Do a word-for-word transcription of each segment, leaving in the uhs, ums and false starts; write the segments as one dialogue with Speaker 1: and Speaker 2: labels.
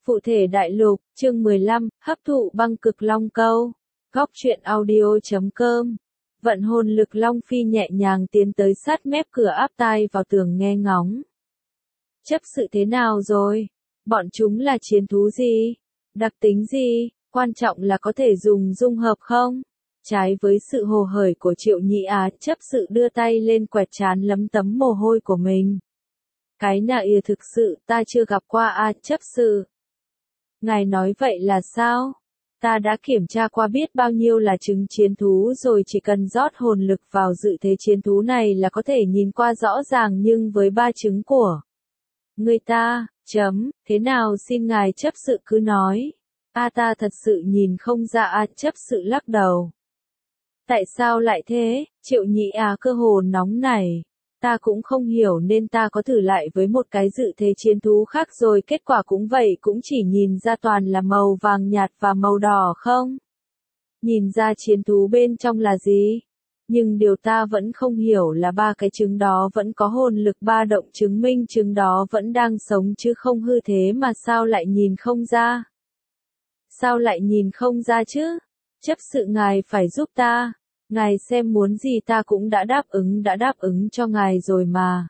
Speaker 1: Phụ thể đại lục, chương mười lăm, hấp thụ băng cực long câu. Góc truyện audio chấm com. Vận hồn lực long phi nhẹ nhàng tiến tới sát mép cửa áp tai vào tường nghe ngóng. Chấp sự thế nào rồi? Bọn chúng là chiến thú gì? Đặc tính gì? Quan trọng là có thể dùng dung hợp không? Trái với sự hồ hởi của Triệu Nhị Á, chấp sự đưa tay lên quẹt trán lấm tấm mồ hôi của mình. Cái nạ ìa thực sự ta chưa gặp qua a chấp sự. Ngài nói vậy là sao? Ta đã kiểm tra qua biết bao nhiêu là trứng chiến thú rồi, chỉ cần rót hồn lực vào dự thế chiến thú này là có thể nhìn qua rõ ràng, nhưng với ba trứng của người ta, chấm, thế nào xin ngài chấp sự cứ nói. A ta thật sự nhìn không ra a chấp sự lắc đầu. Tại sao lại thế? Triệu Nhị Á cơ hồ nóng nảy. Ta cũng không hiểu nên ta có thử lại với một cái dự thế chiến thú khác rồi, kết quả cũng vậy, cũng chỉ nhìn ra toàn là màu vàng nhạt và màu đỏ không? Nhìn ra chiến thú bên trong là gì? Nhưng điều ta vẫn không hiểu là ba cái trứng đó vẫn có hồn lực ba động, chứng minh trứng đó vẫn đang sống chứ không hư, thế mà sao lại nhìn không ra? Sao lại nhìn không ra chứ? Chấp sự ngài phải giúp ta. Ngài xem muốn gì ta cũng đã đáp ứng, đã đáp ứng cho ngài rồi mà.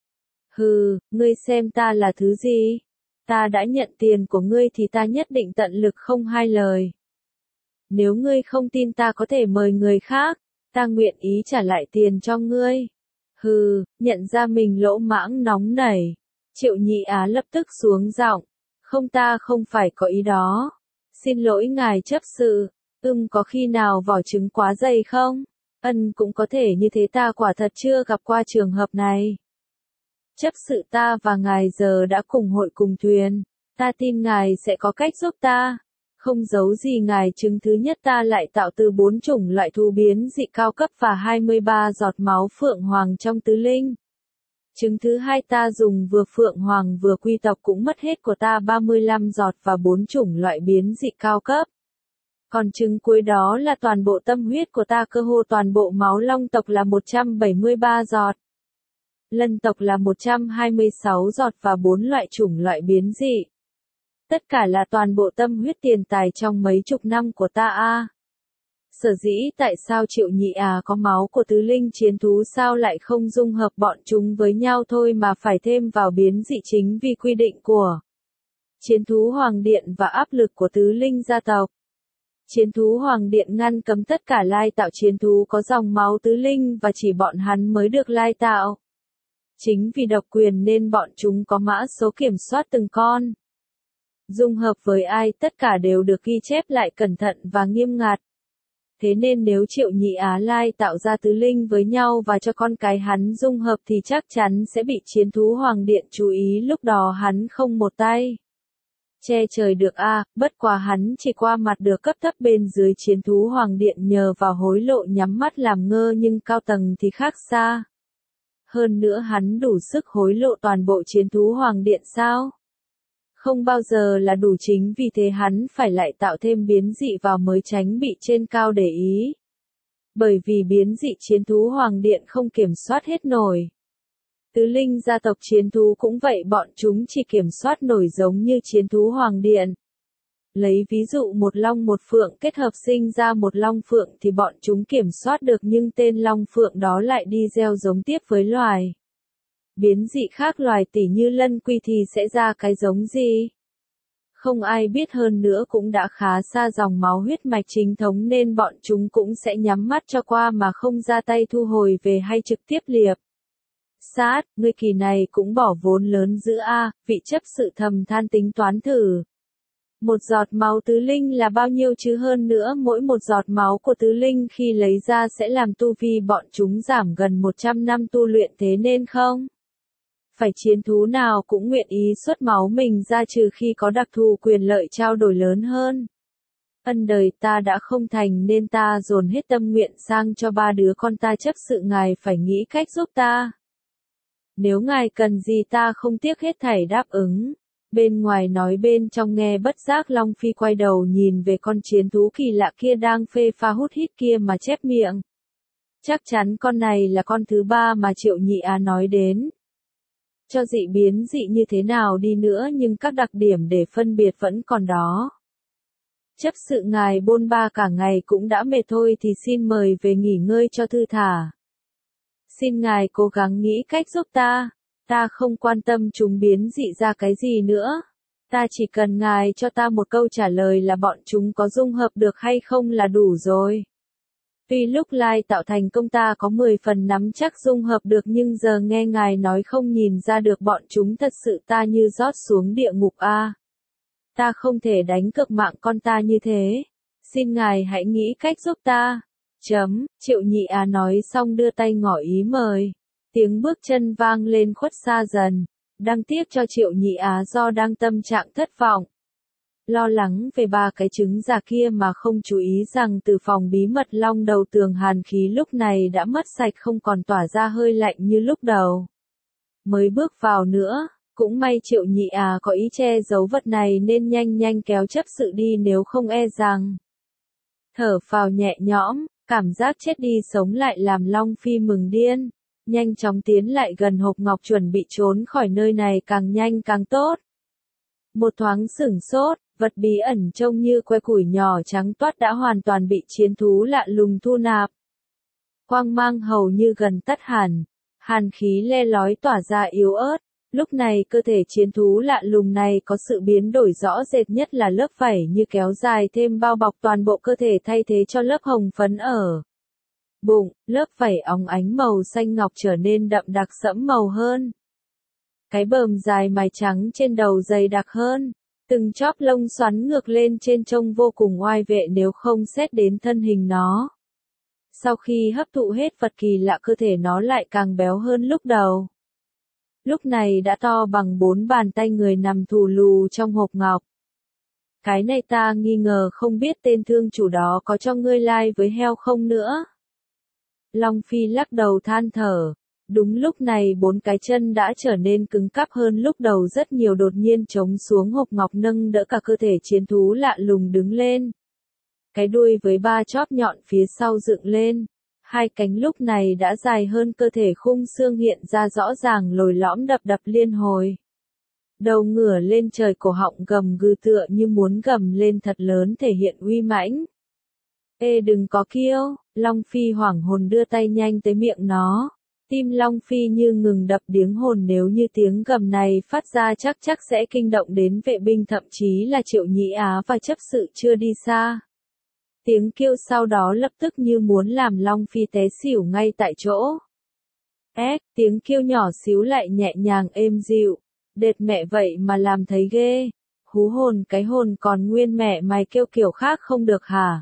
Speaker 1: Hừ, ngươi xem ta là thứ gì? Ta đã nhận tiền của ngươi thì ta nhất định tận lực không hai lời. Nếu ngươi không tin ta có thể mời người khác, ta nguyện ý trả lại tiền cho ngươi. Hừ, nhận ra mình lỗ mãng nóng nảy. Triệu Nhị Á lập tức xuống giọng. Không, ta không phải có ý đó. Xin lỗi ngài chấp sự. Ừm, có khi nào vỏ trứng quá dày không? Ân, cũng có thể như thế, ta quả thật chưa gặp qua trường hợp này. Chấp sự, ta và ngài giờ đã cùng hội cùng thuyền. Ta tin ngài sẽ có cách giúp ta. Không giấu gì ngài, trứng thứ nhất ta lại tạo từ bốn chủng loại thú biến dị cao cấp và hai mươi ba giọt máu phượng hoàng trong tứ linh. Trứng thứ hai ta dùng vừa phượng hoàng vừa quy tộc cũng mất hết của ta ba mươi lăm giọt và bốn chủng loại biến dị cao cấp. Còn trứng cuối đó là toàn bộ tâm huyết của ta, cơ hồ toàn bộ máu long tộc là một trăm bảy mươi ba giọt. Lân tộc là một trăm hai mươi sáu giọt và bốn loại chủng loại biến dị. Tất cả là toàn bộ tâm huyết tiền tài trong mấy chục năm của ta a. Sở dĩ tại sao Triệu Nhị Á có máu của tứ linh chiến thú sao lại không dung hợp bọn chúng với nhau thôi mà phải thêm vào biến dị, chính vì quy định của Chiến thú Hoàng Điện và áp lực của tứ linh gia tộc. Chiến thú Hoàng Điện ngăn cấm tất cả lai tạo chiến thú có dòng máu tứ linh và chỉ bọn hắn mới được lai tạo. Chính vì độc quyền nên bọn chúng có mã số kiểm soát từng con. Dung hợp với ai tất cả đều được ghi chép lại cẩn thận và nghiêm ngặt. Thế nên nếu Triệu Nhị Á lai tạo ra tứ linh với nhau và cho con cái hắn dung hợp thì chắc chắn sẽ bị chiến thú Hoàng Điện chú ý, lúc đó hắn không một tay che trời được a, à, bất quá hắn chỉ qua mặt được cấp thấp bên dưới chiến thú Hoàng Điện nhờ vào hối lộ nhắm mắt làm ngơ, nhưng cao tầng thì khác xa. Hơn nữa hắn đủ sức hối lộ toàn bộ chiến thú Hoàng Điện sao? Không bao giờ là đủ, chính vì thế hắn phải lại tạo thêm biến dị vào mới tránh bị trên cao để ý. Bởi vì biến dị chiến thú Hoàng Điện không kiểm soát hết nổi. Tứ linh gia tộc chiến thú cũng vậy, bọn chúng chỉ kiểm soát nổi giống như chiến thú Hoàng Điện. Lấy ví dụ một long một phượng kết hợp sinh ra một long phượng thì bọn chúng kiểm soát được, nhưng tên long phượng đó lại đi gieo giống tiếp với loài biến dị khác, loài tỉ như lân quy thì sẽ ra cái giống gì? Không ai biết, hơn nữa cũng đã khá xa dòng máu huyết mạch chính thống nên bọn chúng cũng sẽ nhắm mắt cho qua mà không ra tay thu hồi về hay trực tiếp liệp sát. Người kỳ này cũng bỏ vốn lớn dữ a, vị chấp sự thầm than tính toán thử. Một giọt máu tứ linh là bao nhiêu chứ, hơn nữa mỗi một giọt máu của tứ linh khi lấy ra sẽ làm tu vi bọn chúng giảm gần một trăm năm tu luyện, thế nên không phải chiến thú nào cũng nguyện ý xuất máu mình ra trừ khi có đặc thù quyền lợi trao đổi lớn hơn. Ân đời ta đã không thành nên ta dồn hết tâm nguyện sang cho ba đứa con ta, chấp sự ngài phải nghĩ cách giúp ta. Nếu ngài cần gì ta không tiếc hết thảy đáp ứng. Bên ngoài nói bên trong nghe, bất giác Long Phi quay đầu nhìn về con chiến thú kỳ lạ kia đang phê pha hút hít kia mà chép miệng. Chắc chắn con này là con thứ ba mà Triệu Nhị Á nói đến. Cho dị biến dị như thế nào đi nữa nhưng các đặc điểm để phân biệt vẫn còn đó. Chấp sự ngài bôn ba cả ngày cũng đã mệt thôi thì xin mời về nghỉ ngơi cho thư thả. Xin ngài cố gắng nghĩ cách giúp ta. Ta không quan tâm chúng biến dị ra cái gì nữa. Ta chỉ cần ngài cho ta một câu trả lời là bọn chúng có dung hợp được hay không là đủ rồi. Tuy lúc lai tạo thành công ta có mười phần nắm chắc dung hợp được nhưng giờ nghe ngài nói không nhìn ra được bọn chúng thật sự ta như rót xuống địa ngục a. Ta không thể đánh cược mạng con ta như thế. Xin ngài hãy nghĩ cách giúp ta. Chấm, Triệu Nhị Á nói xong đưa tay ngỏ ý mời. Tiếng bước chân vang lên khuất xa dần. Đáng tiếc cho Triệu Nhị Á do đang tâm trạng thất vọng. Lo lắng về ba cái trứng già kia mà không chú ý rằng từ phòng bí mật long đầu tường hàn khí lúc này đã mất sạch không còn tỏa ra hơi lạnh như lúc đầu. Mới bước vào nữa, cũng may Triệu Nhị Á có ý che giấu vật này nên nhanh nhanh kéo chấp sự đi nếu không e rằng. Thở phào nhẹ nhõm, cảm giác chết đi sống lại làm Long Phi mừng điên. Nhanh chóng tiến lại gần hộp ngọc chuẩn bị trốn khỏi nơi này càng nhanh càng tốt. Một thoáng sửng sốt, vật bí ẩn trông như que củi nhỏ trắng toát đã hoàn toàn bị chiến thú lạ lùng thu nạp. Quang mang hầu như gần tắt hẳn, hàn khí le lói tỏa ra yếu ớt. Lúc này cơ thể chiến thú lạ lùng này có sự biến đổi rõ rệt nhất là lớp vảy như kéo dài thêm bao bọc toàn bộ cơ thể thay thế cho lớp hồng phấn ở bụng, lớp vảy óng ánh màu xanh ngọc trở nên đậm đặc sẫm màu hơn. Cái bờm dài mài trắng trên đầu dày đặc hơn, từng chóp lông xoắn ngược lên trên trông vô cùng oai vệ nếu không xét đến thân hình nó. Sau khi hấp thụ hết vật kỳ lạ cơ thể nó lại càng béo hơn lúc đầu. Lúc này đã to bằng bốn bàn tay người nằm thù lù trong hộp ngọc. Cái này ta nghi ngờ không biết tên thương chủ đó có cho ngươi lai với heo không nữa. Long Phi lắc đầu than thở. Đúng lúc này bốn cái chân đã trở nên cứng cáp hơn lúc đầu rất nhiều đột nhiên chống xuống hộp ngọc nâng đỡ cả cơ thể chiến thú lạ lùng đứng lên. Cái đuôi với ba chóp nhọn phía sau dựng lên. Hai cánh lúc này đã dài hơn cơ thể khung xương hiện ra rõ ràng lồi lõm đập đập liên hồi. Đầu ngửa lên trời cổ họng gầm gừ tựa như muốn gầm lên thật lớn thể hiện uy mãnh. Ê đừng có kiêu, Long Phi hoảng hồn đưa tay nhanh tới miệng nó. Tim Long Phi như ngừng đập điếng hồn nếu như tiếng gầm này phát ra chắc chắc sẽ kinh động đến vệ binh thậm chí là Triệu Nhị Á và chấp sự chưa đi xa. Tiếng kêu sau đó lập tức như muốn làm Long Phi té xỉu ngay tại chỗ. Ếch, tiếng kêu nhỏ xíu lại nhẹ nhàng êm dịu. Đệt mẹ vậy mà làm thấy ghê. Hú hồn cái hồn còn nguyên mẹ mày kêu kiểu khác không được hả?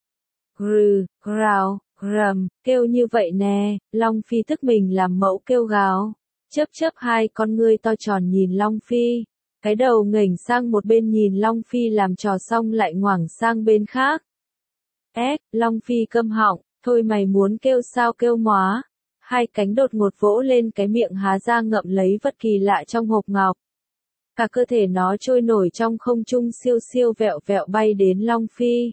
Speaker 1: Grừ, grào, rầm, kêu như vậy nè, Long Phi tức mình làm mẫu kêu gào. Chớp chớp hai con ngươi to tròn nhìn Long Phi. Cái đầu nghềnh sang một bên nhìn Long Phi làm trò xong lại ngoảnh sang bên khác. Ếch, Long Phi câm họng, thôi mày muốn kêu sao kêu móa. Hai cánh đột ngột vỗ lên cái miệng há ra ngậm lấy vật kỳ lạ trong hộp ngọc. Cả cơ thể nó trôi nổi trong không trung siêu siêu vẹo vẹo bay đến Long Phi.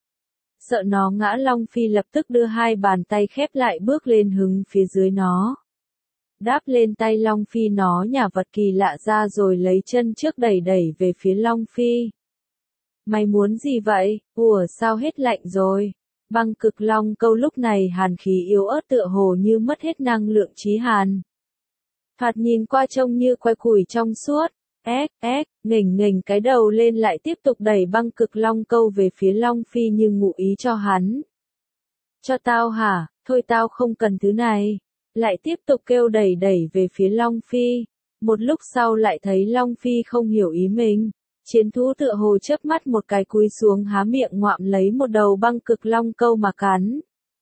Speaker 1: Sợ nó ngã Long Phi lập tức đưa hai bàn tay khép lại bước lên hứng phía dưới nó. Đáp lên tay Long Phi nó nhả vật kỳ lạ ra rồi lấy chân trước đẩy đẩy về phía Long Phi. Mày muốn gì vậy? Ủa sao hết lạnh rồi? Băng cực long câu lúc này hàn khí yếu ớt tựa hồ như mất hết năng lượng chí hàn. Thoạt nhìn qua trông như que củi trong suốt. Ếch, ếch, nghềnh nghềnh cái đầu lên lại tiếp tục đẩy băng cực long câu về phía Long Phi như ngụ ý cho hắn. Cho tao hả? Thôi tao không cần thứ này. Lại tiếp tục kêu đẩy đẩy về phía Long Phi. Một lúc sau lại thấy Long Phi không hiểu ý mình. Chiến thú tựa hồ chớp mắt một cái cúi xuống há miệng ngoạm lấy một đầu băng cực long câu mà cắn.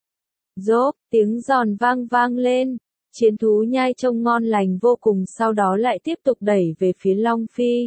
Speaker 1: Rốp, tiếng giòn vang vang lên. Chiến thú nhai trông ngon lành vô cùng sau đó lại tiếp tục đẩy về phía Long Phi.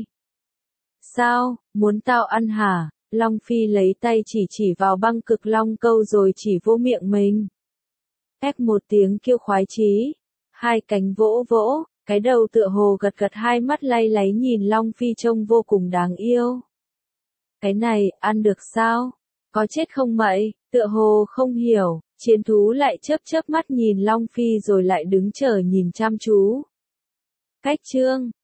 Speaker 1: Sao, muốn tao ăn hả? Long Phi lấy tay chỉ chỉ vào băng cực long câu rồi chỉ vô miệng mình. Ép một tiếng kêu khoái chí. Hai cánh vỗ vỗ, cái đầu tựa hồ gật gật hai mắt lay láy nhìn Long Phi trông vô cùng đáng yêu. Cái này, ăn được sao? Có chết không mậy? Tựa hồ không hiểu. Chiến thú lại chớp chớp mắt nhìn Long Phi rồi lại đứng chờ nhìn chăm chú. Cách chương